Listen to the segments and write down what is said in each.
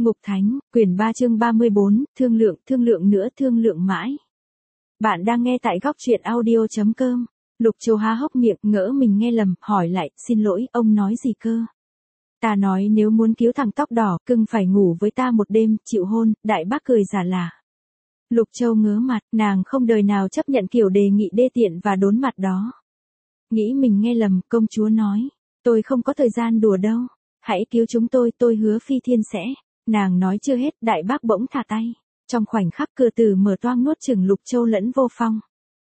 Ngục Thánh, quyển 3 chương 34, thương lượng nữa thương lượng mãi. Bạn đang nghe tại góc truyện audio.com. Lục Châu há hốc miệng, ngỡ mình nghe lầm, hỏi lại, xin lỗi, ông nói gì cơ? Ta nói nếu muốn cứu thằng tóc đỏ, cưng phải ngủ với ta một đêm, chịu hôn. Đại bác cười giả lả. Lục Châu ngớ mặt, nàng không đời nào chấp nhận kiểu đề nghị đê tiện và đốn mặt đó. Nghĩ mình nghe lầm, công chúa nói, tôi không có thời gian đùa đâu. Hãy cứu chúng tôi hứa Phi Thiên sẽ. Nàng nói chưa hết, đại bác bỗng thả tay. Trong khoảnh khắc cửa tử mở toang nuốt chửng Lục Châu lẫn Vô Phong.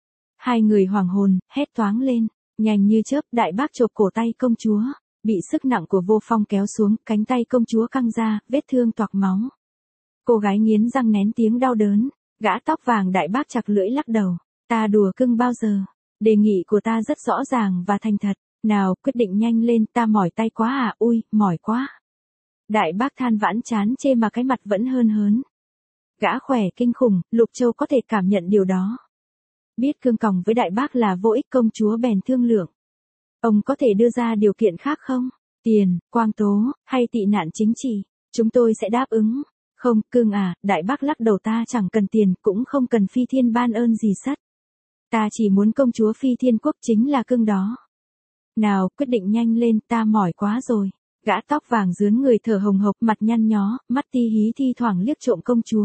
Hai người hoàng hồn, hét toáng lên. Nhanh như chớp, đại bác chộp cổ tay công chúa. Bị sức nặng của Vô Phong kéo xuống, cánh tay công chúa căng ra, vết thương toạc máu. Cô gái nghiến răng nén tiếng đau đớn. Gã tóc vàng đại bác chặt lưỡi lắc đầu. Ta đùa cưng bao giờ? Đề nghị của ta rất rõ ràng và thành thật. Nào, quyết định nhanh lên, ta mỏi tay quá à, ui, mỏi quá. Đại bác than vãn chán chê mà cái mặt vẫn hơn hớn. Gã khỏe kinh khủng, Lục Châu có thể cảm nhận điều đó. Biết cương còng với đại bác là vô ích, công chúa bèn thương lượng. Ông có thể đưa ra điều kiện khác không? Tiền, quang tố, hay tị nạn chính trị? Chúng tôi sẽ đáp ứng. Không, cưng à, đại bác lắc đầu, ta chẳng cần tiền, cũng không cần Phi Thiên ban ơn gì sắt. Ta chỉ muốn công chúa Phi Thiên Quốc chính là cưng đó. Nào, quyết định nhanh lên, ta mỏi quá rồi. Gã tóc vàng rướn người thở hồng hộc, mặt nhăn nhó, mắt ti hí thi thoảng liếc trộm công chúa.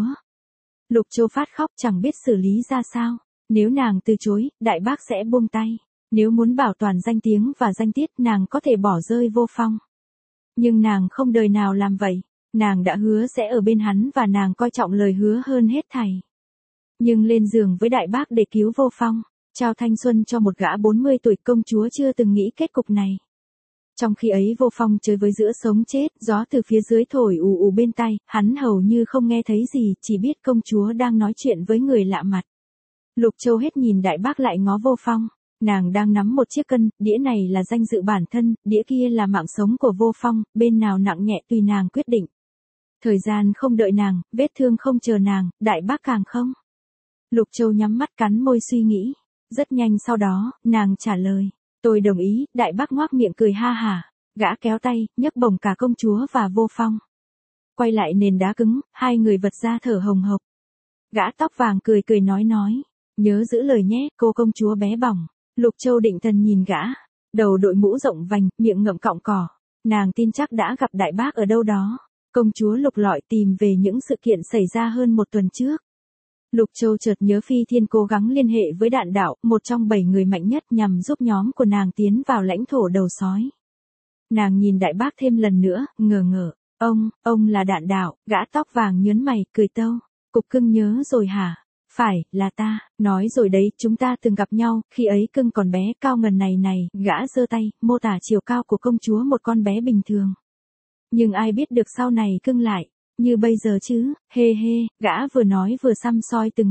Lục Châu phát khóc chẳng biết xử lý ra sao. Nếu nàng từ chối, đại bác sẽ buông tay. Nếu muốn bảo toàn danh tiếng và danh tiết, nàng có thể bỏ rơi Vô Phong. Nhưng nàng không đời nào làm vậy. Nàng đã hứa sẽ ở bên hắn và nàng coi trọng lời hứa hơn hết thảy. Nhưng lên giường với đại bác để cứu Vô Phong, trao thanh xuân cho một gã 40 tuổi, công chúa chưa từng nghĩ kết cục này. Trong khi ấy Vô Phong chơi với giữa sống chết, gió từ phía dưới thổi ù ù bên tai, hắn hầu như không nghe thấy gì, chỉ biết công chúa đang nói chuyện với người lạ mặt. Lục Châu hết nhìn đại bác lại ngó Vô Phong, nàng đang nắm một chiếc cân, đĩa này là danh dự bản thân, đĩa kia là mạng sống của Vô Phong, bên nào nặng nhẹ tùy nàng quyết định. Thời gian không đợi nàng, vết thương không chờ nàng, đại bác càng không. Lục Châu nhắm mắt cắn môi suy nghĩ, rất nhanh sau đó, nàng trả lời. Tôi đồng ý, đại bác ngoác miệng cười ha hả, gã kéo tay, nhấc bổng cả công chúa và Vô Phong. Quay lại nền đá cứng, hai người vật ra thở hồng hộc. Gã tóc vàng cười cười nói, nhớ giữ lời nhé, cô công chúa bé bỏng. Lục Châu định thần nhìn gã, đầu đội mũ rộng vành, miệng ngậm cọng cỏ. Nàng tin chắc đã gặp đại bác ở đâu đó. Công chúa lục lọi tìm về những sự kiện xảy ra hơn một tuần trước. Lục Châu chợt nhớ Phi Thiên cố gắng liên hệ với Đạn Đạo, một trong 7 người mạnh nhất, nhằm giúp nhóm của nàng tiến vào lãnh thổ đầu sói. Nàng nhìn đại bác thêm lần nữa, ngờ ngợ. Ông là Đạn Đạo. Gã tóc vàng nhớn mày, cười tâu. Cục cưng nhớ rồi hả? Phải, là ta. Nói rồi đấy, chúng ta từng gặp nhau, khi ấy cưng còn bé, cao ngần này. Gã giơ tay, mô tả chiều cao của công chúa, một con bé bình thường. Nhưng ai biết được sau này cưng lại như bây giờ chứ, hê, gã vừa nói vừa săm soi từng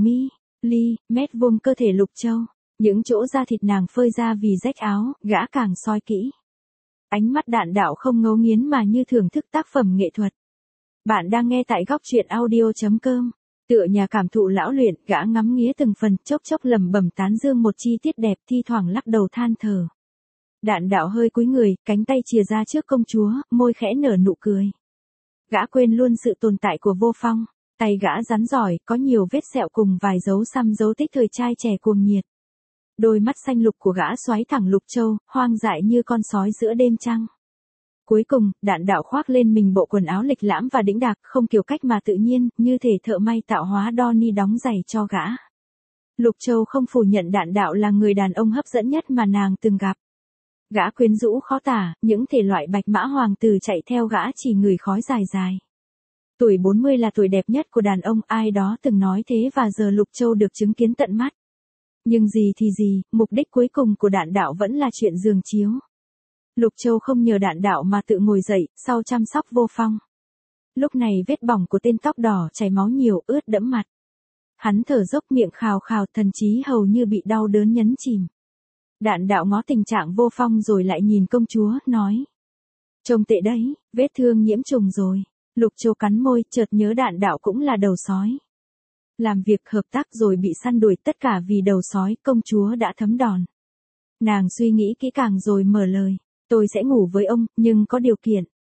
mét vuông cơ thể Lục Châu, những chỗ da thịt nàng phơi ra vì rách áo, gã càng soi kỹ. Ánh mắt Đạn Đạo không ngấu nghiến mà như thưởng thức tác phẩm nghệ thuật. Bạn đang nghe tại góc truyện audio.com. Tựa nhà cảm thụ lão luyện, gã ngắm nghía từng phần, chốc lẩm bẩm tán dương một chi tiết đẹp, thi thoảng lắc đầu than thở. Đạn Đạo hơi cúi người, cánh tay chìa ra trước công chúa, môi khẽ nở nụ cười. Gã quên luôn sự tồn tại của Vô Phong, tay gã rắn giỏi, có nhiều vết sẹo cùng vài dấu xăm dấu tích thời trai trẻ cuồng nhiệt. Đôi mắt xanh lục của gã xoáy thẳng Lục Châu, hoang dại như con sói giữa đêm trăng. Cuối cùng, Đạn Đạo khoác lên mình bộ quần áo lịch lãm và đĩnh đạc, không kiểu cách mà tự nhiên, như thể thợ may tạo hóa Donnie đóng giày cho gã. Lục Châu không phủ nhận Đạn Đạo là người đàn ông hấp dẫn nhất mà nàng từng gặp. Gã quyến rũ khó tả, những thể loại bạch mã hoàng tử chạy theo gã chỉ ngửi khói dài. Tuổi 40 là tuổi đẹp nhất của đàn ông, ai đó từng nói thế và giờ Lục Châu được chứng kiến tận mắt. Nhưng gì thì gì, mục đích cuối cùng của Đạn Đạo vẫn là chuyện giường chiếu. Lục Châu không nhờ Đạn Đạo mà tự ngồi dậy, sau chăm sóc Vô Phong. Lúc này vết bỏng của tên tóc đỏ chảy máu nhiều, ướt đẫm mặt. Hắn thở dốc, miệng khào khào, thần trí hầu như bị đau đớn nhấn chìm. Đạn Đạo ngó tình trạng Vô Phong rồi lại nhìn công chúa, nói. Trông tệ đấy, vết thương nhiễm trùng rồi. Lục Châu cắn môi, chợt nhớ Đạn Đạo cũng là đầu sói. Làm việc hợp tác rồi bị săn đuổi, tất cả vì đầu sói, công chúa đã thấm đòn. Nàng suy nghĩ kỹ càng rồi mở lời. Tôi sẽ ngủ với ông, nhưng có điều kiện.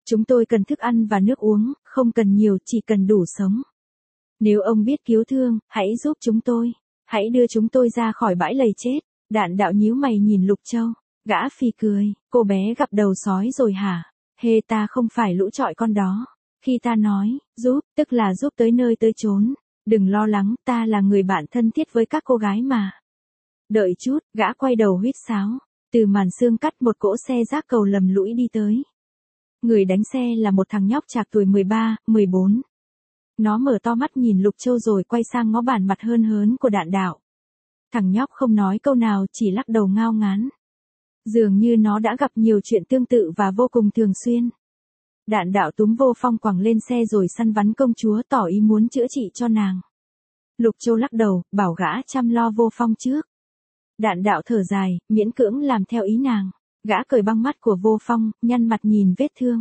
Chúng tôi cần thức ăn và nước uống, không cần nhiều, chỉ cần đủ sống. Nếu ông biết cứu thương, hãy giúp chúng tôi. Hãy đưa chúng tôi ra khỏi bãi lầy chết. Đạn đạo nhíu mày nhìn Lục Châu. Gã phì cười, cô bé gặp đầu sói rồi hả? Hê, ta không phải lũ trọi con đó. Khi ta nói, giúp, tức là giúp tới nơi tới chốn. Đừng lo lắng, ta là người bạn thân thiết với các cô gái mà. Đợi chút, gã quay đầu huýt sáo. Từ màn sương cắt một cỗ xe rác cầu lầm lũi đi tới. Người đánh xe là một thằng nhóc trạc tuổi 13, 14. Nó mở to mắt nhìn Lục Châu rồi quay sang ngó bản mặt hớn hớn của Đạn Đạo. Thằng nhóc không nói câu nào, chỉ lắc đầu ngao ngán. Dường như nó đã gặp nhiều chuyện tương tự và vô cùng thường xuyên. Đạn Đạo túm Vô Phong quẳng lên xe rồi săn bắn công chúa, tỏ ý muốn chữa trị cho nàng. Lục Châu lắc đầu, bảo gã chăm lo Vô Phong trước. Đạn Đạo thở dài, miễn cưỡng làm theo ý nàng. Gã cởi băng mắt của Vô Phong, nhăn mặt nhìn vết thương.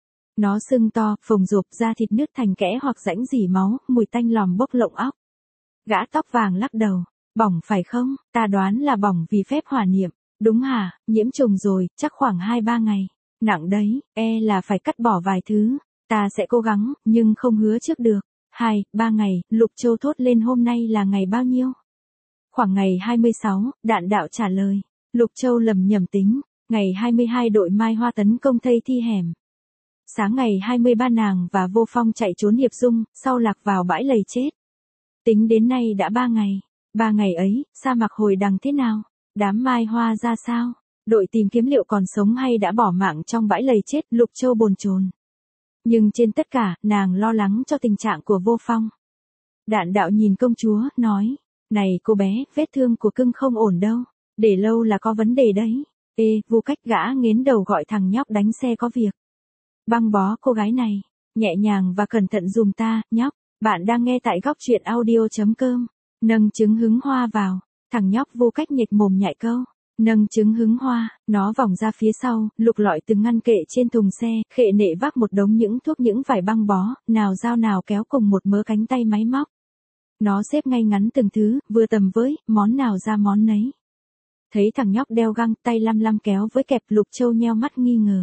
Nó sưng to, phồng rộp, da thịt nứt thành kẽ hoặc rãnh rỉ máu, mùi tanh lòm bốc lộng óc. Gã tóc vàng lắc đầu. Bỏng phải không? Ta đoán là bỏng vì phép hỏa niệm. Đúng hả? Nhiễm trùng rồi, chắc khoảng 2-3 ngày. Nặng đấy, là phải cắt bỏ vài thứ. Ta sẽ cố gắng, nhưng không hứa trước được. 2-3 ngày, Lục Châu thốt lên. Hôm nay là ngày bao nhiêu? Khoảng ngày 26, Đạn Đạo trả lời. Lục Châu lầm nhầm tính. Ngày 22 đội Mai Hoa tấn công Thây Thi Hẻm. Sáng ngày 23 nàng và Vô Phong chạy trốn Hiệp Dung, sau lạc vào bãi lầy chết. Tính đến nay đã 3 ngày. 3 ngày ấy, sa mạc hồi đằng thế nào? Đám Mai Hoa ra sao? Đội tìm kiếm liệu còn sống hay đã bỏ mạng trong bãi lầy chết? Lục Châu bồn chồn. Nhưng trên tất cả, nàng lo lắng cho tình trạng của Vô Phong. Đạn Đạo nhìn công chúa, nói. Này cô bé, vết thương của cưng không ổn đâu. Để lâu là có vấn đề đấy. Vô Cách gã nghiến đầu gọi thằng nhóc đánh xe có việc. Băng bó cô gái này. Nhẹ nhàng và cẩn thận dùm ta, nhóc. Bạn đang nghe tại góc truyện audio.com. Nâng trứng hứng hoa vào. Thằng nhóc Vô Cách nhếch mồm nhại câu. Nâng trứng hứng hoa, nó vòng ra phía sau, lục lọi từng ngăn kệ trên thùng xe, khệ nệ vác một đống những thuốc những vải băng bó, nào dao nào kéo cùng một mớ cánh tay máy móc. Nó xếp ngay ngắn từng thứ, vừa tầm với, món nào ra món nấy. Thấy thằng nhóc đeo găng, tay lăm lăm kéo với kẹp, Lục Châu nheo mắt nghi ngờ.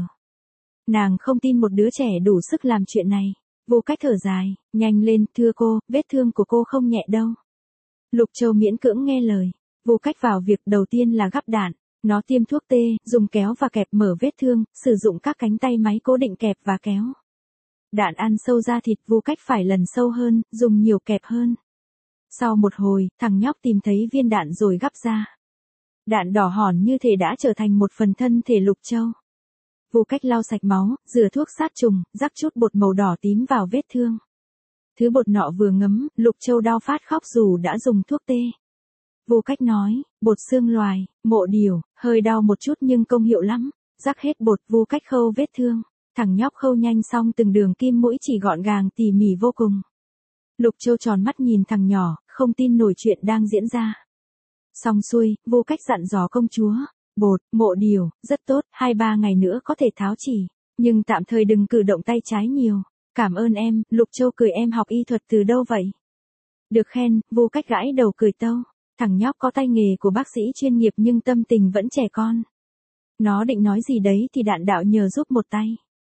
Nàng không tin một đứa trẻ đủ sức làm chuyện này. Vô Cách thở dài, nhanh lên, thưa cô, vết thương của cô không nhẹ đâu. Lục Châu miễn cưỡng nghe lời. Vô Cách vào việc đầu tiên là gắp đạn. Nó tiêm thuốc tê, dùng kéo và kẹp mở vết thương, sử dụng các cánh tay máy cố định kẹp và kéo. Đạn ăn sâu da thịt, Vô Cách phải lần sâu hơn, dùng nhiều kẹp hơn. Sau một hồi, thằng nhóc tìm thấy viên đạn rồi gắp ra. Đạn đỏ hòn như thể đã trở thành một phần thân thể Lục Châu. Vô Cách lau sạch máu, rửa thuốc sát trùng, rắc chút bột màu đỏ tím vào vết thương. Thứ bột nọ vừa ngấm, Lục Châu đau phát khóc dù đã dùng thuốc tê. Vô Cách nói, bột xương loài, mộ điều, hơi đau một chút nhưng công hiệu lắm. Rắc hết bột, Vô Cách khâu vết thương. Thằng nhóc khâu nhanh xong từng đường kim mũi chỉ gọn gàng tỉ mỉ vô cùng. Lục Châu tròn mắt nhìn thằng nhỏ, không tin nổi chuyện đang diễn ra. Xong xuôi, Vô Cách dặn dò công chúa. Bột, mộ điều, rất tốt, 2-3 ngày nữa có thể tháo chỉ. Nhưng tạm thời đừng cử động tay trái nhiều. Cảm ơn em, Lục Châu cười, em học y thuật từ đâu vậy? Được khen, Vô Cách gãi đầu cười tâu. Thằng nhóc có tay nghề của bác sĩ chuyên nghiệp nhưng tâm tình vẫn trẻ con. Nó định nói gì đấy thì Đạn Đạo nhờ giúp một tay.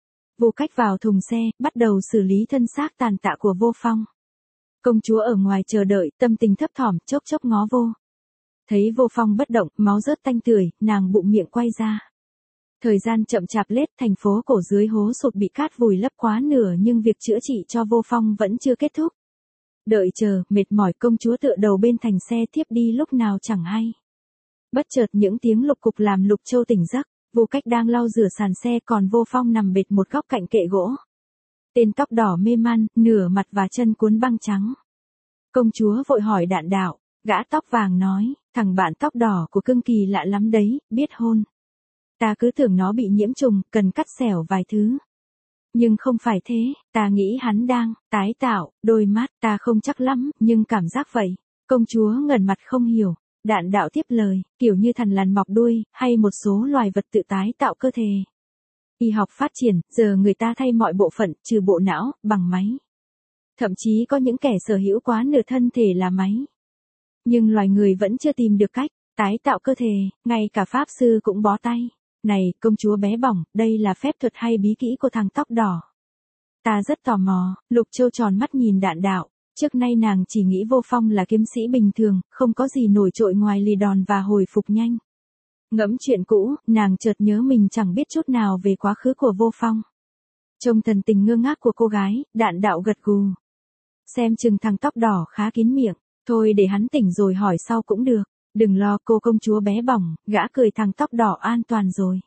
Vô Cách vào thùng xe, bắt đầu xử lý thân xác tàn tạ của Vô Phong. Công chúa ở ngoài chờ đợi, tâm tình thấp thỏm, chốc chốc ngó vô. Thấy Vô Phong bất động, máu rớt tanh tưởi, nàng bụng miệng quay ra. Thời gian chậm chạp lết, thành phố cổ dưới hố sụt bị cát vùi lấp quá nửa nhưng việc chữa trị cho Vô Phong vẫn chưa kết thúc. Đợi chờ, mệt mỏi, công chúa tựa đầu bên thành xe thiếp đi lúc nào chẳng hay. Bất chợt những tiếng lục cục làm Lục Châu tỉnh giấc. Vô Cách đang lau rửa sàn xe còn Vô Phong nằm bệt một góc cạnh kệ gỗ. Tên tóc đỏ mê man, nửa mặt và chân cuốn băng trắng. Công chúa vội hỏi Đạn Đạo. Gã tóc vàng nói, thằng bạn tóc đỏ của cưng kỳ lạ lắm đấy, biết hôn. Ta cứ tưởng nó bị nhiễm trùng, cần cắt xẻo vài thứ. Nhưng không phải thế, ta nghĩ hắn đang tái tạo đôi mắt, ta không chắc lắm, nhưng cảm giác vậy. Công chúa ngẩn mặt không hiểu. Đạn Đạo tiếp lời, kiểu như thằn lằn mọc đuôi, hay một số loài vật tự tái tạo cơ thể. Y học phát triển, giờ người ta thay mọi bộ phận, trừ bộ não, bằng máy. Thậm chí có những kẻ sở hữu quá nửa thân thể là máy. Nhưng loài người vẫn chưa tìm được cách tái tạo cơ thể, ngay cả pháp sư cũng bó tay. Này, công chúa bé bỏng, đây là phép thuật hay bí kỹ của thằng tóc đỏ? Ta rất tò mò. Lục Châu tròn mắt nhìn Đạn Đạo. Trước nay nàng chỉ nghĩ Vô Phong là kiếm sĩ bình thường, không có gì nổi trội ngoài lì đòn và hồi phục nhanh. Ngẫm chuyện cũ, nàng chợt nhớ mình chẳng biết chút nào về quá khứ của Vô Phong. Trông thần tình ngơ ngác của cô gái, Đạn Đạo gật gù. Xem chừng thằng tóc đỏ khá kín miệng, thôi để hắn tỉnh rồi hỏi sau cũng được. Đừng lo cô công chúa bé bỏng, gã cười thằng tóc đỏ an toàn rồi.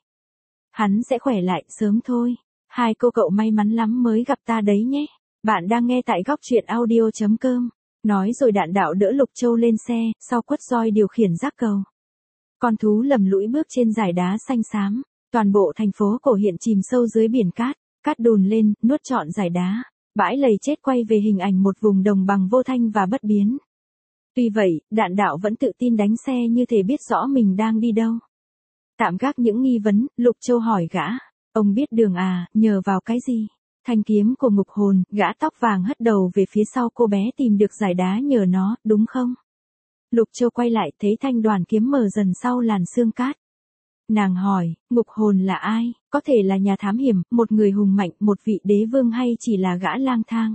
Hắn sẽ khỏe lại sớm thôi. Hai cô cậu may mắn lắm mới gặp ta đấy nhé. Bạn đang nghe tại góc truyện audio.com. Nói rồi Đạn Đạo đỡ Lục Châu lên xe, sau quất roi điều khiển giác cầu. Con thú lầm lũi bước trên dải đá xanh xám. Toàn bộ thành phố cổ hiện chìm sâu dưới biển cát. Cát đùn lên, nuốt trọn dải đá. Bãi lầy chết quay về hình ảnh một vùng đồng bằng vô thanh và bất biến. Tuy vậy, Đạn Đạo vẫn tự tin đánh xe như thể biết rõ mình đang đi đâu. Tạm gác những nghi vấn, Lục Châu hỏi gã. Ông biết đường à, nhờ vào cái gì? Thanh kiếm của ngục hồn, gã tóc vàng hất đầu về phía sau cô bé tìm được dải đá nhờ nó, đúng không? Lục Châu quay lại thấy thanh đoàn kiếm mở dần sau làn sương cát. Nàng hỏi, ngục hồn là ai? Có thể là nhà thám hiểm, một người hùng mạnh, một vị đế vương hay chỉ là gã lang thang?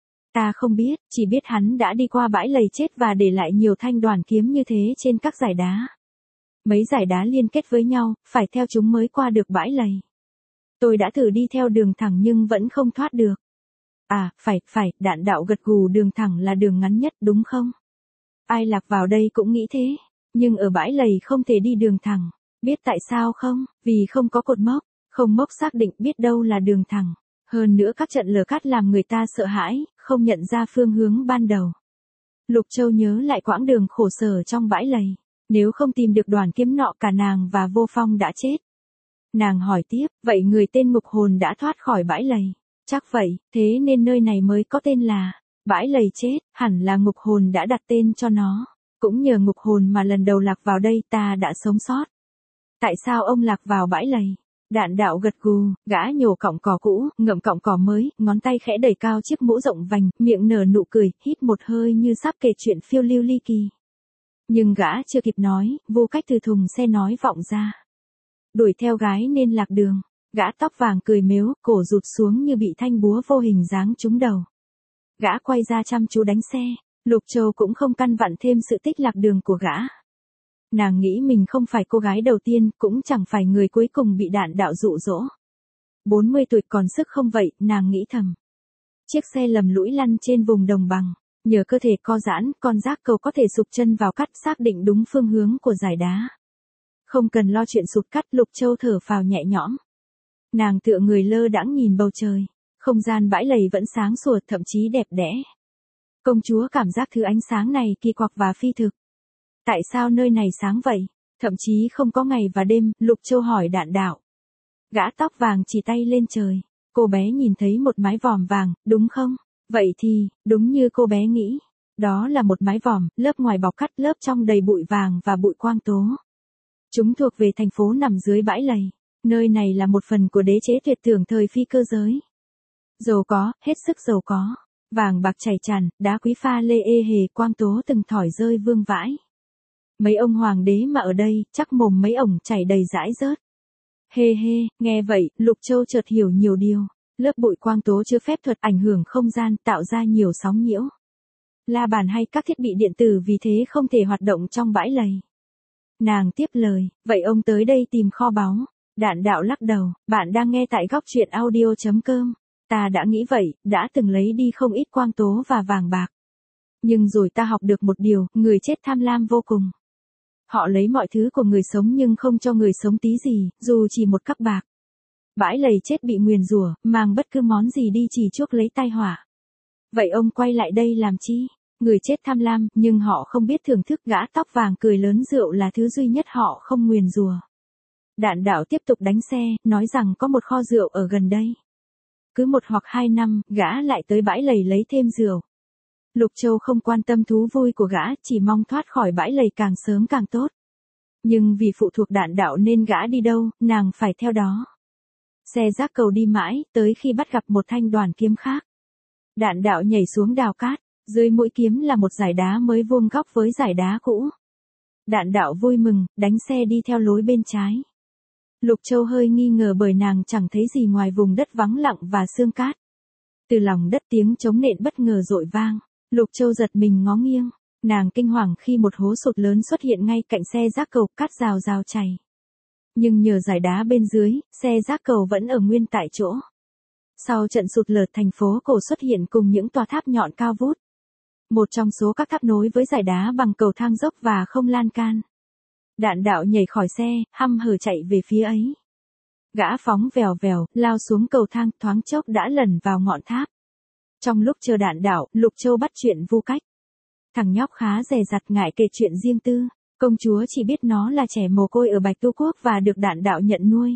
Ta không biết, chỉ biết hắn đã đi qua bãi lầy chết và để lại nhiều thanh đoàn kiếm như thế trên các dải đá. Mấy dải đá liên kết với nhau, phải theo chúng mới qua được bãi lầy. Tôi đã thử đi theo đường thẳng nhưng vẫn không thoát được. À, phải, Đạn Đạo gật gù, đường thẳng là đường ngắn nhất đúng không? Ai lạc vào đây cũng nghĩ thế, nhưng ở bãi lầy không thể đi đường thẳng. Biết tại sao không? Vì không có cột mốc, không mốc xác định biết đâu là đường thẳng. Hơn nữa các trận lở cát làm người ta sợ hãi, không nhận ra phương hướng ban đầu. Lục Châu nhớ lại quãng đường khổ sở trong bãi lầy. Nếu không tìm được đoàn kiếm nọ cả nàng và Vô Phong đã chết. Nàng hỏi tiếp, vậy người tên ngục hồn đã thoát khỏi bãi lầy? Chắc vậy, thế nên nơi này mới có tên là bãi lầy chết, hẳn là ngục hồn đã đặt tên cho nó. Cũng nhờ ngục hồn mà lần đầu lạc vào đây ta đã sống sót. Tại sao ông lạc vào bãi lầy? Đạn Đạo gật gù, gã nhổ cọng cỏ cũ, ngậm cọng cỏ mới, ngón tay khẽ đẩy cao chiếc mũ rộng vành, miệng nở nụ cười, hít một hơi như sắp kể chuyện phiêu lưu ly kỳ. Nhưng gã chưa kịp nói, Vô Cách từ thùng xe nói vọng ra. Đuổi theo gái nên lạc đường. Gã tóc vàng cười mếu, cổ rụt xuống như bị thanh búa vô hình giáng trúng đầu. Gã quay ra chăm chú đánh xe. Lục Châu cũng không căn vặn thêm sự tích lạc đường của gã. Nàng nghĩ mình không phải cô gái đầu tiên, cũng chẳng phải người cuối cùng bị Đạn Đạo dụ dỗ. 40 tuổi còn sức không vậy, nàng nghĩ thầm. Chiếc xe lầm lũi lăn trên vùng đồng bằng. Nhờ cơ thể co giãn, con giác cầu có thể sụp chân vào cát xác định đúng phương hướng của dải đá. Không cần lo chuyện sụt cát, Lục Châu thở phào nhẹ nhõm. Nàng tựa người lơ đãng nhìn bầu trời. Không gian bãi lầy vẫn sáng sủa, thậm chí đẹp đẽ. Công chúa cảm giác thứ ánh sáng này kỳ quặc và phi thực. Tại sao nơi này sáng vậy? Thậm chí không có ngày và đêm, Lục Châu hỏi Đạn Đạo. Gã tóc vàng chỉ tay lên trời. Cô bé nhìn thấy một mái vòm vàng, đúng không? Vậy thì, đúng như cô bé nghĩ. Đó là một mái vòm, lớp ngoài bọc cát, lớp trong đầy bụi vàng và bụi quang tố. Chúng thuộc về thành phố nằm dưới bãi lầy. Nơi này là một phần của đế chế tuyệt tưởng thời phi cơ giới. Giàu có, hết sức giàu có. Vàng bạc chảy tràn, đá quý pha lê ê hề, quang tố từng thỏi rơi vương vãi. Mấy ông hoàng đế mà ở đây, chắc mồm mấy ổng chảy đầy dãi rớt. Hê hê, nghe vậy, Lục Châu chợt hiểu nhiều điều. Lớp bụi quang tố chứa phép thuật ảnh hưởng không gian, tạo ra nhiều sóng nhiễu. La bàn hay các thiết bị điện tử vì thế không thể hoạt động trong bãi lầy. Nàng tiếp lời, vậy ông tới đây tìm kho báu. Đạn Đạo lắc đầu, bạn đang nghe tại góc truyện audio.com. Ta đã nghĩ vậy, đã từng lấy đi không ít quang tố và vàng bạc. Nhưng rồi ta học được một điều, người chết tham lam vô cùng. Họ lấy mọi thứ của người sống nhưng không cho người sống tí gì, dù chỉ một cắc bạc. Bãi lầy chết bị nguyền rủa, mang bất cứ món gì đi chỉ chuốc lấy tai họa. Vậy ông quay lại đây làm chi? Người chết tham lam, nhưng họ không biết thưởng thức. Gã tóc vàng cười lớn, rượu là thứ duy nhất họ không nguyền rủa. Đạn Đạo tiếp tục đánh xe, nói rằng có một kho rượu ở gần đây. Cứ 1 hoặc 2 năm, gã lại tới bãi lầy lấy thêm rượu. Lục Châu không quan tâm thú vui của gã, chỉ mong thoát khỏi bãi lầy càng sớm càng tốt. Nhưng vì phụ thuộc Đạn Đạo nên gã đi đâu, nàng phải theo đó. Xe rác cầu đi mãi, tới khi bắt gặp một thanh đoàn kiếm khác. Đạn Đạo nhảy xuống đào cát, dưới mũi kiếm là một dải đá mới vuông góc với dải đá cũ. Đạn Đạo vui mừng, đánh xe đi theo lối bên trái. Lục Châu hơi nghi ngờ bởi nàng chẳng thấy gì ngoài vùng đất vắng lặng và sương cát. Từ lòng đất tiếng trống nện bất ngờ dội vang. Lục Châu giật mình ngó nghiêng. Nàng kinh hoàng khi một hố sụt lớn xuất hiện ngay cạnh xe rác cầu, cát rào rào chảy. Nhưng nhờ dải đá bên dưới, xe rác cầu vẫn ở nguyên tại chỗ. Sau trận sụt lở, thành phố cổ xuất hiện cùng những tòa tháp nhọn cao vút. Một trong số các tháp nối với dải đá bằng cầu thang dốc và không lan can. Đạn đạo nhảy khỏi xe, hăm hở chạy về phía ấy. Gã phóng vèo vèo, lao xuống cầu thang, thoáng chốc đã lẩn vào ngọn tháp. Trong lúc chờ đạn đạo, Lục Châu bắt chuyện Vu Cách. Thằng nhóc khá dè dặt ngại kể chuyện riêng tư. Công chúa chỉ biết nó là trẻ mồ côi ở Bạch Tu Quốc và được đạn đạo nhận nuôi.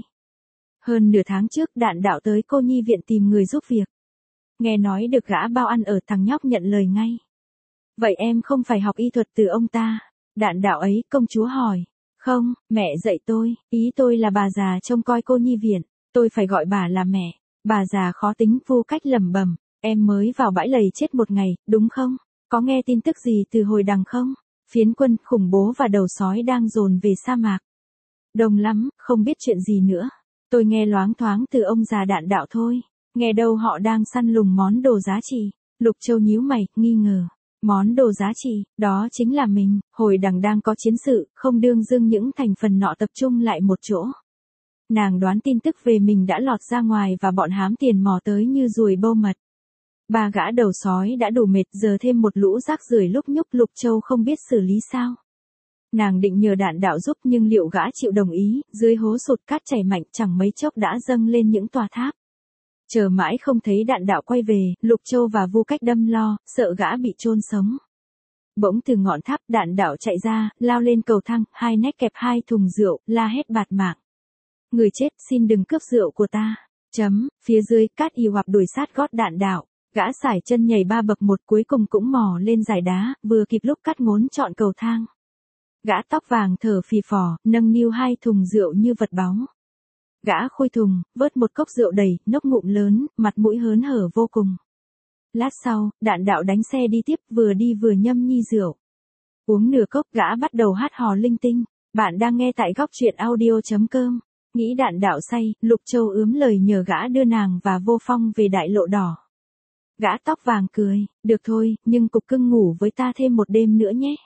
Hơn nửa tháng trước, đạn đạo tới cô nhi viện tìm người giúp việc. Nghe nói được gã bao ăn ở, thằng nhóc nhận lời ngay. Vậy em không phải học y thuật từ ông ta? Đạn đạo ấy, công chúa hỏi. Không, mẹ dạy tôi, ý tôi là bà già trông coi cô nhi viện, tôi phải gọi bà là mẹ. Bà già khó tính. Vu Cách lẩm bẩm, em mới vào bãi lầy chết một ngày, đúng không? Có nghe tin tức gì từ hồi đằng không? Phiến quân khủng bố và đầu sói đang dồn về sa mạc. Đông lắm, không biết chuyện gì nữa. Tôi nghe loáng thoáng từ ông già đạn đạo thôi. Nghe đâu họ đang săn lùng món đồ giá trị. Lục Châu nhíu mày, nghi ngờ. Món đồ giá trị, đó chính là mình. Hồi đằng đang có chiến sự, không đương dưng những thành phần nọ tập trung lại một chỗ. Nàng đoán tin tức về mình đã lọt ra ngoài và bọn hám tiền mò tới như ruồi bâu mật. Ba gã đầu sói đã đủ mệt, giờ thêm một lũ rác rưởi lúc nhúc. Lục Châu không biết xử lý sao. Nàng định nhờ đạn đạo giúp nhưng liệu gã chịu đồng ý? Dưới hố sụt cát chảy mạnh, chẳng mấy chốc đã dâng lên những tòa tháp. Chờ mãi không thấy đạn đạo quay về, Lục Châu và Vu Cách đâm lo, sợ gã bị chôn sống. Bỗng từ ngọn tháp, đạn đạo chạy ra, lao lên cầu thang, hai nách kẹp hai thùng rượu, la hét bạt mạng. Người chết, xin đừng cướp rượu của ta. Phía dưới, cát ì ạp đuổi sát gót đạn đạo. Gã sải chân nhảy 3 bậc một, cuối cùng cũng mò lên dải đá, vừa kịp lúc cát ngốn trọn cầu thang. Gã tóc vàng thở phì phò, nâng niu hai thùng rượu như vật báu. Gã khui thùng, vớt một cốc rượu đầy, nốc ngụm lớn, mặt mũi hớn hở vô cùng. Lát sau, đạn đạo đánh xe đi tiếp, vừa đi vừa nhâm nhi rượu. Uống nửa cốc, gã bắt đầu hát hò linh tinh. Bạn đang nghe tại góc truyện audio.com. Nghĩ đạn đạo say, Lục Châu ướm lời nhờ gã đưa nàng và Vô Phong về đại lộ đỏ. Gã tóc vàng cười, được thôi, nhưng cục cưng ngủ với ta thêm một đêm nữa nhé.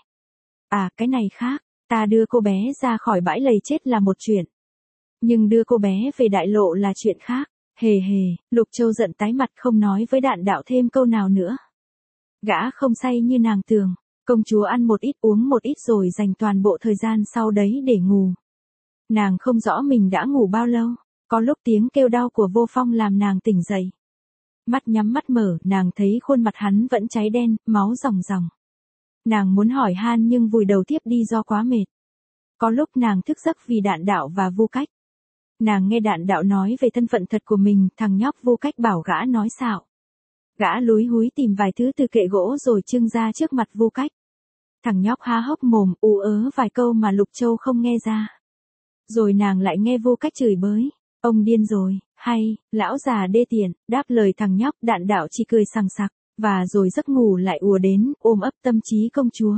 À, cái này khác, ta đưa cô bé ra khỏi bãi lầy chết là một chuyện. Nhưng đưa cô bé về đại lộ là chuyện khác. Hề hề, Lục Châu giận tái mặt, không nói với đạn đạo thêm câu nào nữa. Gã không say như nàng tưởng. Công chúa ăn một ít uống một ít rồi dành toàn bộ thời gian sau đấy để ngủ. Nàng không rõ mình đã ngủ bao lâu. Có lúc tiếng kêu đau của Vô Phong làm nàng tỉnh dậy. Mắt nhắm mắt mở, nàng thấy khuôn mặt hắn vẫn cháy đen, máu ròng ròng. Nàng muốn hỏi han nhưng vùi đầu tiếp đi do quá mệt. Có lúc nàng thức giấc vì đạn đạo và Vu Cách. Nàng nghe đạn đạo nói về thân phận thật của mình, thằng nhóc Vu Cách bảo gã nói xạo. Gã lúi húi tìm vài thứ từ kệ gỗ rồi trưng ra trước mặt Vu Cách. Thằng nhóc há hốc mồm ú ớ vài câu mà Lục Châu không nghe ra. Rồi nàng lại nghe Vu Cách chửi bới. Ông điên rồi, hay, lão già đê tiện, đáp lời thằng nhóc. Đạn đạo chỉ cười sằng sặc, và rồi giấc ngủ lại ùa đến, ôm ấp tâm trí công chúa.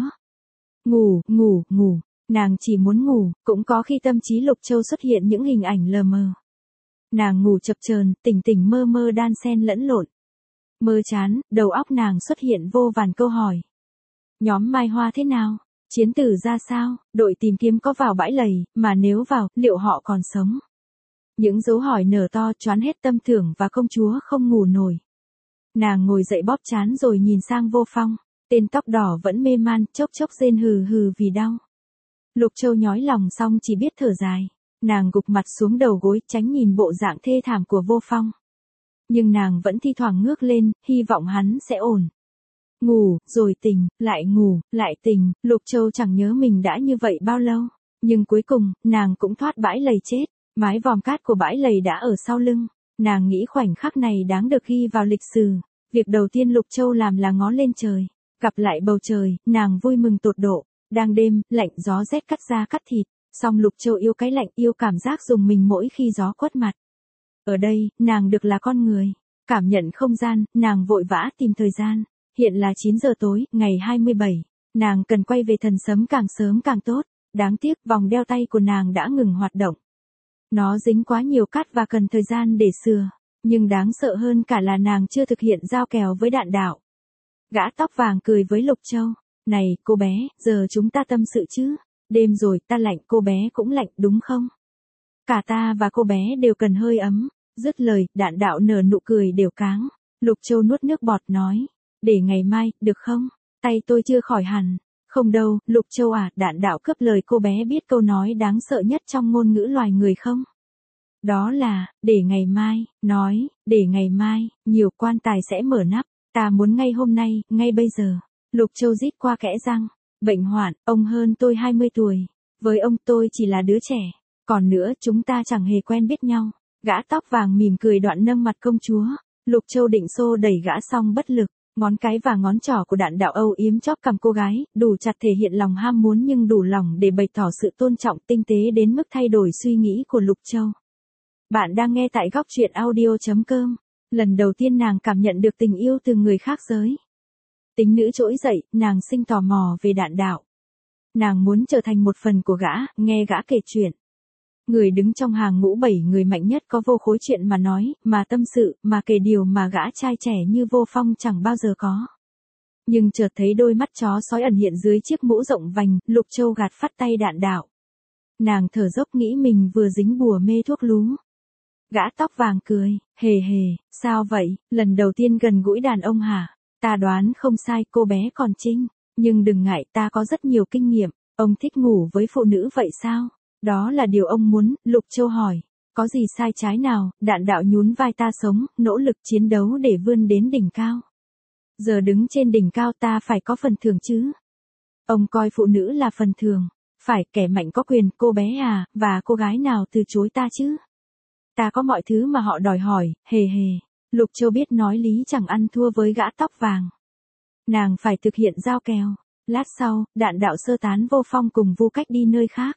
Ngủ. Nàng chỉ muốn ngủ, cũng có khi tâm trí Lục Châu xuất hiện những hình ảnh lờ mờ. Nàng ngủ chập chờn, tỉnh mơ mơ đan xen lẫn lộn. Mơ chán, đầu óc nàng xuất hiện vô vàn câu hỏi. Nhóm Mai Hoa thế nào? Chiến tử ra sao? Đội tìm kiếm có vào bãi lầy, mà nếu vào, liệu họ còn sống? Những dấu hỏi nở to choán hết tâm tưởng và công chúa không ngủ nổi. Nàng ngồi dậy bóp trán rồi nhìn sang Vô Phong. Tên tóc đỏ vẫn mê man, chốc chốc rên hừ hừ vì đau. Lục Châu nhói lòng xong chỉ biết thở dài. Nàng gục mặt xuống đầu gối tránh nhìn bộ dạng thê thảm của Vô Phong. Nhưng nàng vẫn thi thoảng ngước lên, hy vọng hắn sẽ ổn. Ngủ, rồi tỉnh, lại ngủ, lại tỉnh. Lục Châu chẳng nhớ mình đã như vậy bao lâu. Nhưng cuối cùng, nàng cũng thoát bãi lầy chết. Mái vòm cát của bãi lầy đã ở sau lưng. Nàng nghĩ khoảnh khắc này đáng được ghi vào lịch sử. Việc đầu tiên Lục Châu làm là ngó lên trời. Gặp lại bầu trời, nàng vui mừng tột độ. Đang đêm, lạnh gió rét cắt da cắt thịt. Song Lục Châu yêu cái lạnh, yêu cảm giác rùng mình mỗi khi gió quất mặt. Ở đây, nàng được là con người. Cảm nhận không gian, nàng vội vã tìm thời gian. Hiện là 9 giờ tối, ngày 27. Nàng cần quay về Thần Sấm càng sớm càng tốt. Đáng tiếc, vòng đeo tay của nàng đã ngừng hoạt động. Nó dính quá nhiều cát và cần thời gian để sửa. Nhưng đáng sợ hơn cả là nàng chưa thực hiện giao kèo với Đạn Đạo. Gã tóc vàng cười với Lục Châu. Này, cô bé, giờ chúng ta tâm sự chứ. Đêm rồi, ta lạnh, cô bé cũng lạnh, đúng không? Cả ta và cô bé đều cần hơi ấm. Dứt lời, Đạn Đạo nở nụ cười đều cáng. Lục Châu nuốt nước bọt nói. Để ngày mai, được không? Tay tôi chưa khỏi hẳn. Không đâu, Lục Châu à, Đạn Đạo cướp lời cô bé biết câu nói đáng sợ nhất trong ngôn ngữ loài người không? Đó là, để ngày mai, nói, để ngày mai, nhiều quan tài sẽ mở nắp. Ta muốn ngay hôm nay, ngay bây giờ. Lục Châu rít qua kẽ răng. Bệnh hoạn, ông hơn tôi 20 tuổi. Với ông tôi chỉ là đứa trẻ. Còn nữa, chúng ta chẳng hề quen biết nhau. Gã tóc vàng mỉm cười đoạn nâng mặt công chúa. Lục Châu định xô đẩy gã xong bất lực. Ngón cái và ngón trỏ của Đạn Đạo âu yếm chóp cằm cô gái, đủ chặt thể hiện lòng ham muốn nhưng đủ lòng để bày tỏ sự tôn trọng tinh tế đến mức thay đổi suy nghĩ của Lục Châu. Bạn đang nghe tại góc truyện audio.com. Lần đầu tiên nàng cảm nhận được tình yêu từ người khác giới. Tính nữ trỗi dậy, nàng sinh tò mò về Đạn Đạo. Nàng muốn trở thành một phần của gã, nghe gã kể chuyện. Người đứng trong hàng ngũ 7 người mạnh nhất có vô khối chuyện mà nói, mà tâm sự, mà kể điều mà gã trai trẻ như Vô Phong chẳng bao giờ có. Nhưng chợt thấy đôi mắt chó sói ẩn hiện dưới chiếc mũ rộng vành, Lục Châu gạt phắt tay Đạn Đạo. Nàng thở dốc nghĩ mình vừa dính bùa mê thuốc lú. Gã tóc vàng cười, hề hề, sao vậy, lần đầu tiên gần gũi đàn ông hả? Ta đoán không sai, cô bé còn trinh, nhưng đừng ngại, ta có rất nhiều kinh nghiệm. Ông thích ngủ với phụ nữ vậy sao? Đó là điều ông muốn, Lục Châu hỏi. Có gì sai trái nào? Đạn Đạo nhún vai, ta sống, nỗ lực chiến đấu để vươn đến đỉnh cao. Giờ đứng trên đỉnh cao ta phải có phần thưởng chứ. Ông coi phụ nữ là phần thưởng. Phải, kẻ mạnh có quyền, cô bé à, và cô gái nào từ chối ta chứ? Ta có mọi thứ mà họ đòi hỏi, hề hề. Lục Châu biết nói lý chẳng ăn thua với gã tóc vàng. Nàng phải thực hiện giao kèo. Lát sau, Đạn Đạo sơ tán Vô Phong cùng Vu Cách đi nơi khác.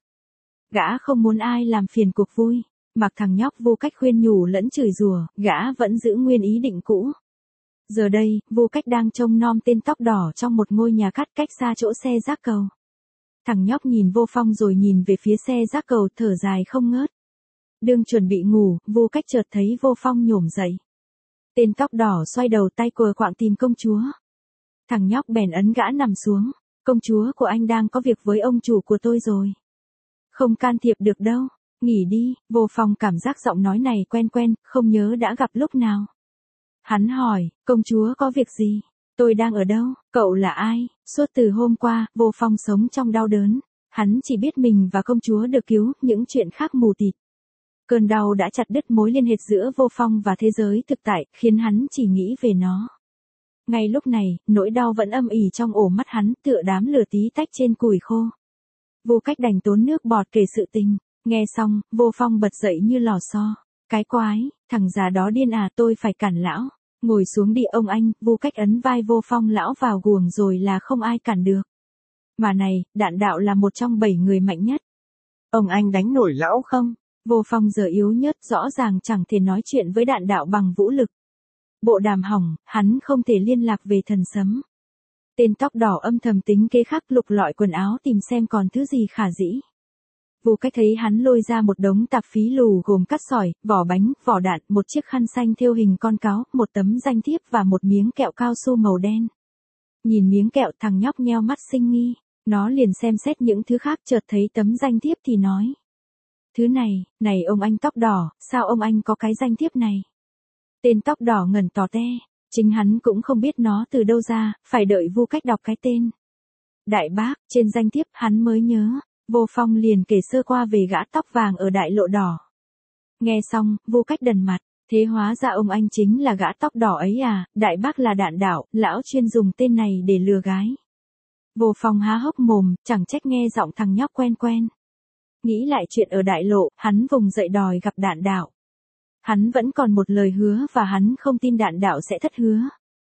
Gã không muốn ai làm phiền cuộc vui. Mặc thằng nhóc Vu Cách khuyên nhủ lẫn chửi rủa, gã vẫn giữ nguyên ý định cũ. Giờ đây, Vu Cách đang trông nom tên tóc đỏ trong một ngôi nhà cắt cách xa chỗ xe rác cầu. Thằng nhóc nhìn Vô Phong rồi nhìn về phía xe rác cầu thở dài không ngớt. Đương chuẩn bị ngủ, Vu Cách chợt thấy Vô Phong nhổm dậy. Tên tóc đỏ xoay đầu tay cờ quạng tìm công chúa. Thằng nhóc bèn ấn gã nằm xuống. Công chúa của anh đang có việc với ông chủ của tôi rồi. Không can thiệp được đâu, nghỉ đi. Vô Phong cảm giác giọng nói này quen quen, không nhớ đã gặp lúc nào. Hắn hỏi, công chúa có việc gì? Tôi đang ở đâu? Cậu là ai? Suốt từ hôm qua, Vô Phong sống trong đau đớn. Hắn chỉ biết mình và công chúa được cứu, những chuyện khác mù tịt. Cơn đau đã chặt đứt mối liên hệ giữa Vô Phong và thế giới thực tại, khiến hắn chỉ nghĩ về nó. Ngay lúc này, nỗi đau vẫn âm ỉ trong ổ mắt hắn, tựa đám lửa tí tách trên củi khô. Vô Cách đành tốn nước bọt kể sự tình. Nghe xong, Vô Phong bật dậy như lò xo. Cái quái, thằng già đó điên à, tôi phải cản lão. Ngồi xuống đi ông anh. Vô Cách ấn vai Vô Phong lão vào guồng rồi là không ai cản được. Mà này, Đạn Đạo là một trong 7 người mạnh nhất. Ông anh đánh nổi lão không? Vô Phong giờ yếu nhớt, rõ ràng chẳng thể nói chuyện với Đạn Đạo bằng vũ lực. Bộ đàm hỏng, hắn không thể liên lạc về thần sấm. Tên tóc đỏ âm thầm tính kế khắc, lục lọi quần áo tìm xem còn thứ gì khả dĩ. Vô Cách thấy hắn lôi ra một đống tạp phí lù gồm cát sỏi, vỏ bánh, vỏ đạn, một chiếc khăn xanh thêu hình con cáo, một tấm danh thiếp và một miếng kẹo cao su màu đen. Nhìn miếng kẹo, thằng nhóc nheo mắt sinh nghi. Nó liền xem xét những thứ khác, chợt thấy tấm danh thiếp thì nói. Thứ này ông anh tóc đỏ, sao ông anh có cái danh thiếp này? Tên tóc đỏ ngẩn tò te, chính hắn cũng không biết nó từ đâu ra, phải đợi Vô Cách đọc cái tên. Đại bác, trên danh thiếp hắn mới nhớ. Vô Phong liền kể sơ qua về gã tóc vàng ở đại lộ đỏ. Nghe xong, Vô Cách đần mặt, thế hóa ra ông anh chính là gã tóc đỏ ấy à, đại bác là Đạn Đạo, lão chuyên dùng tên này để lừa gái. Vô Phong há hốc mồm, chẳng trách nghe giọng thằng nhóc quen quen. Nghĩ lại chuyện ở đại lộ, hắn vùng dậy đòi gặp Đạn Đạo. Hắn vẫn còn một lời hứa và hắn không tin Đạn Đạo sẽ thất hứa.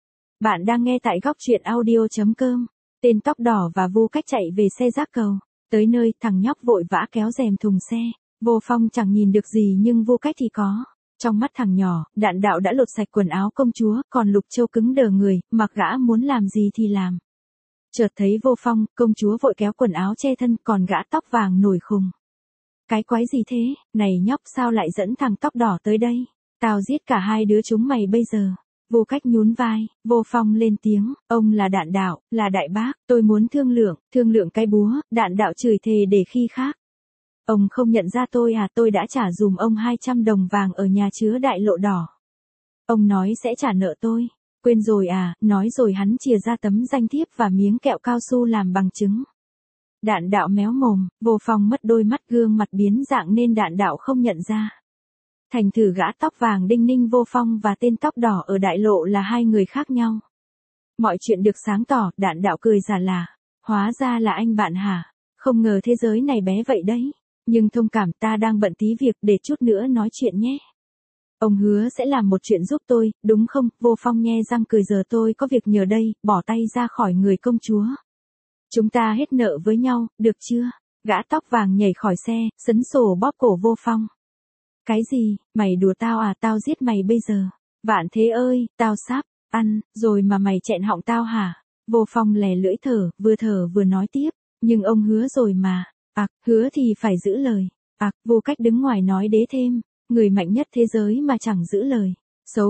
Bạn đang nghe tại góc truyện audio.com. Tên tóc đỏ và Vô Cách chạy về xe rác cầu. Tới nơi, thằng nhóc vội vã kéo rèm thùng xe. Vô Phong chẳng nhìn được gì nhưng Vô Cách thì có. Trong mắt thằng nhỏ, Đạn Đạo đã lột sạch quần áo công chúa, còn Lục Châu cứng đờ người, mặc gã muốn làm gì thì làm. Chợt thấy Vô Phong, công chúa vội kéo quần áo che thân, còn gã tóc vàng nổi khùng. Cái quái gì thế, này nhóc sao lại dẫn thằng tóc đỏ tới đây? Tao giết cả hai đứa chúng mày bây giờ. Vô Cách nhún vai, Vô Phong lên tiếng, ông là Đạn Đạo, là đại bác, tôi muốn thương lượng cái búa, Đạn Đạo chửi thề để khi khác. Ông không nhận ra tôi à, tôi đã trả dùm ông 200 đồng vàng ở nhà chứa đại lộ đỏ. Ông nói sẽ trả nợ tôi. Quên rồi à, nói rồi hắn chìa ra tấm danh thiếp và miếng kẹo cao su làm bằng chứng. Đạn Đạo méo mồm, Vô Phong mất đôi mắt, gương mặt biến dạng nên Đạn Đạo không nhận ra. Thành thử gã tóc vàng đinh ninh Vô Phong và tên tóc đỏ ở đại lộ là hai người khác nhau. Mọi chuyện được sáng tỏ, Đạn Đạo cười giả là. Hóa ra là anh bạn hả? Không ngờ thế giới này bé vậy đấy. Nhưng thông cảm, ta đang bận tí việc, để chút nữa nói chuyện nhé. Ông hứa sẽ làm một chuyện giúp tôi, đúng không? Vô Phong nhe răng cười, giờ tôi có việc nhờ đây, bỏ tay ra khỏi người công chúa. Chúng ta hết nợ với nhau, được chưa? Gã tóc vàng nhảy khỏi xe, sấn sổ bóp cổ Vô Phong. Cái gì, mày đùa tao à, tao giết mày bây giờ. Vạn Thế ơi, tao sắp ăn rồi mà mày chẹn họng tao hả? Vô Phong lè lưỡi thở vừa nói tiếp, nhưng ông hứa rồi mà. Hứa thì phải giữ lời. Vô Cách đứng ngoài nói đế thêm, người mạnh nhất thế giới mà chẳng giữ lời. Xấu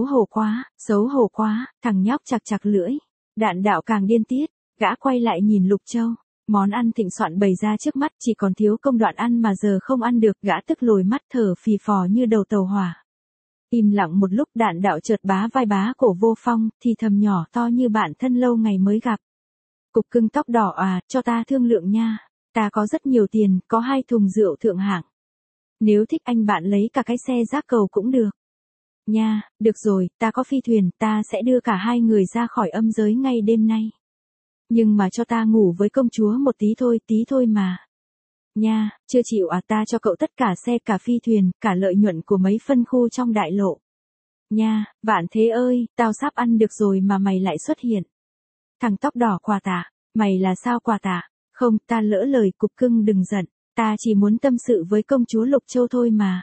hổ quá, thằng nhóc chặt lưỡi. Đạn Đạo càng điên tiết, gã quay lại nhìn Lục Châu. Món ăn thịnh soạn bày ra trước mắt, chỉ còn thiếu công đoạn ăn mà giờ không ăn được, gã tức lồi mắt thở phì phò như đầu tàu hỏa. Im lặng một lúc, Đạn Đạo chợt bá vai bá cổ Vô Phong, thì thầm nhỏ to như bạn thân lâu ngày mới gặp. Cục cưng tóc đỏ à, cho ta thương lượng nha. Ta có rất nhiều tiền, có 2 thùng rượu thượng hạng. Nếu thích anh bạn lấy cả cái xe rác cầu cũng được. Nha, được rồi, ta có phi thuyền, ta sẽ đưa cả hai người ra khỏi âm giới ngay đêm nay. Nhưng mà cho ta ngủ với công chúa một tí thôi mà. Nha, chưa chịu à, ta cho cậu tất cả xe, cả phi thuyền, cả lợi nhuận của mấy phân khu trong đại lộ. Nha, Vạn Thế ơi, tao sắp ăn được rồi mà mày lại xuất hiện. Thằng tóc đỏ quà tả, mày là sao quà tả? Không, ta lỡ lời, cục cưng đừng giận, ta chỉ muốn tâm sự với công chúa Lục Châu thôi mà.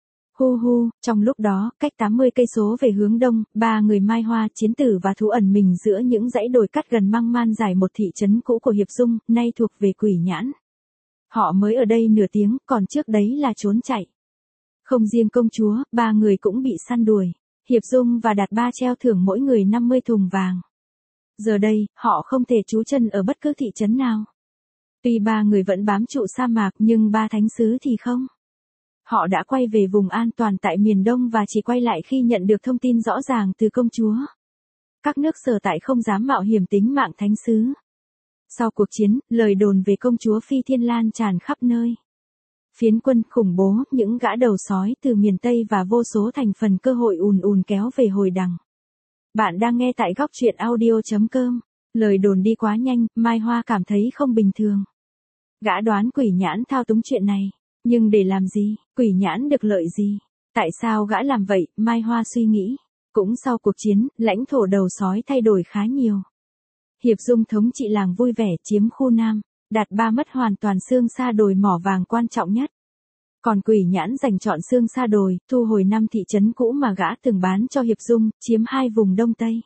Trong lúc đó, cách 80 cây số về hướng đông, 3 người Mai Hoa, Chiến Tử và Thú ẩn mình giữa những dãy đồi cắt gần Măng Man Giải, một thị trấn cũ của Hiệp Dung, nay thuộc về Quỷ Nhãn. Họ mới ở đây nửa tiếng, còn trước đấy là trốn chạy. Không riêng công chúa, 3 người cũng bị săn đuổi. Hiệp Dung và Đạt Ba treo thưởng mỗi người 50 thùng vàng. Giờ đây, họ không thể trú chân ở bất cứ thị trấn nào. Tuy 3 người vẫn bám trụ sa mạc, nhưng 3 thánh sứ thì không. Họ đã quay về vùng an toàn tại miền Đông và chỉ quay lại khi nhận được thông tin rõ ràng từ công chúa. Các nước sở tại không dám mạo hiểm tính mạng thánh sứ. Sau cuộc chiến, lời đồn về công chúa Phi Thiên lan tràn khắp nơi. Phiến quân khủng bố, những gã đầu sói từ miền Tây và vô số thành phần cơ hội ùn kéo về hồi đằng. Bạn đang nghe tại góc truyện audio.com. Lời đồn đi quá nhanh, Mai Hoa cảm thấy không bình thường. Gã đoán Quỷ Nhãn thao túng chuyện này. Nhưng để làm gì, Quỷ Nhãn được lợi gì? Tại sao gã làm vậy, Mai Hoa suy nghĩ. Cũng sau cuộc chiến, lãnh thổ đầu sói thay đổi khá nhiều. Hiệp Dung thống trị làng vui vẻ chiếm khu Nam. Đạt Ba mất hoàn toàn xương sa đồi mỏ vàng quan trọng nhất. Còn Quỷ Nhãn giành chọn xương sa đồi, thu hồi 5 thị trấn cũ mà gã từng bán cho Hiệp Dung, chiếm 2 vùng Đông Tây.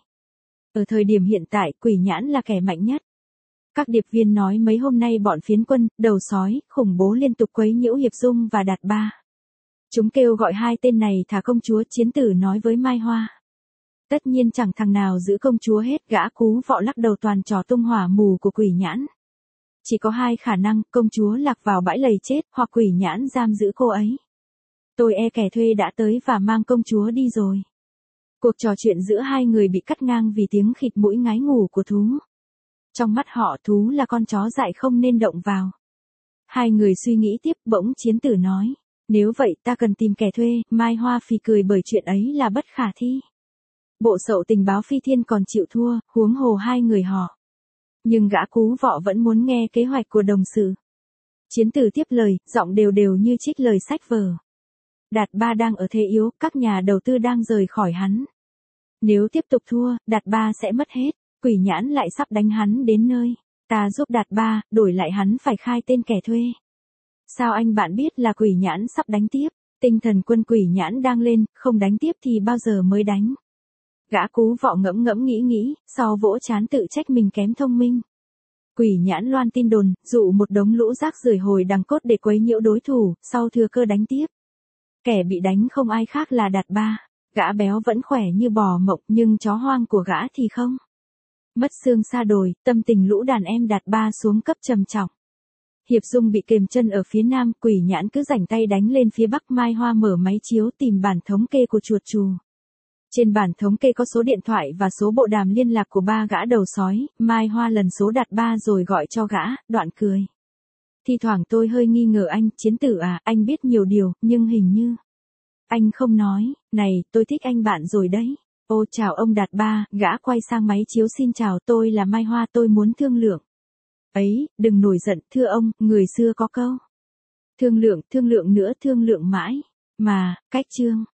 Ở thời điểm hiện tại, Quỷ Nhãn là kẻ mạnh nhất. Các điệp viên nói mấy hôm nay bọn phiến quân, đầu sói, khủng bố liên tục quấy nhiễu Hiệp Dung và Đạt Ba. Chúng kêu gọi 2 tên này thả công chúa, Chiến Tử nói với Mai Hoa. Tất nhiên chẳng thằng nào giữ công chúa hết, gã Cú Vọ lắc đầu, toàn trò tung hỏa mù của Quỷ Nhãn. Chỉ có 2 khả năng, công chúa lạc vào bãi lầy chết, hoặc Quỷ Nhãn giam giữ cô ấy. Tôi e kẻ thuê đã tới và mang công chúa đi rồi. Cuộc trò chuyện giữa 2 người bị cắt ngang vì tiếng khịt mũi ngái ngủ của Thú. Trong mắt họ, Thú là con chó dại không nên động vào. 2 người suy nghĩ tiếp, bỗng Chiến Tử nói. Nếu vậy ta cần tìm kẻ thuê. Mai Hoa phì cười bởi chuyện ấy là bất khả thi. Bộ Sậu tình báo Phi Thiên còn chịu thua, huống hồ 2 người họ. Nhưng gã Cú Vọ vẫn muốn nghe kế hoạch của đồng sự. Chiến Tử tiếp lời, giọng đều như trích lời sách vở. Đạt Ba đang ở thế yếu, các nhà đầu tư đang rời khỏi hắn. Nếu tiếp tục thua, Đạt Ba sẽ mất hết. Quỷ Nhãn lại sắp đánh hắn đến nơi. Ta giúp Đạt Ba, đổi lại hắn phải khai tên kẻ thuê. Sao anh bạn biết là Quỷ Nhãn sắp đánh tiếp? Tinh thần quân Quỷ Nhãn đang lên, không đánh tiếp thì bao giờ mới đánh? Gã Cú Vọ ngẫm nghĩ, sau vỗ trán tự trách mình kém thông minh. Quỷ nhãn loan tin đồn, dụ một đống lũ rác rưởi hồi đằng cốt để quấy nhiễu đối thủ, sau thừa cơ đánh tiếp. Kẻ bị đánh không ai khác là Đạt Ba. Gã béo vẫn khỏe như bò mộng nhưng chó hoang của gã thì không. Mất xương xa đồi, tâm tình lũ đàn em Đạt Ba xuống cấp trầm trọng. Hiệp Dung bị kềm chân ở phía nam, Quỷ nhãn cứ rảnh tay đánh lên phía bắc. Mai Hoa mở máy chiếu tìm bản thống kê của chuột chù. Trên bản thống kê có số điện thoại và số bộ đàm liên lạc của ba gã đầu sói. Mai Hoa lần số Đạt Ba rồi gọi cho gã, đoạn cười. Thi thoảng tôi hơi nghi ngờ anh, chiến tử à, anh biết nhiều điều, nhưng hình như anh không nói. Này, tôi thích anh bạn rồi đấy. Ô chào ông Đạt Ba, gã quay sang máy chiếu. Xin chào, tôi là Mai Hoa, tôi muốn thương lượng. Ấy, đừng nổi giận, thưa ông, người xưa có câu. Thương lượng nữa, thương lượng mãi. Mà, cách chương.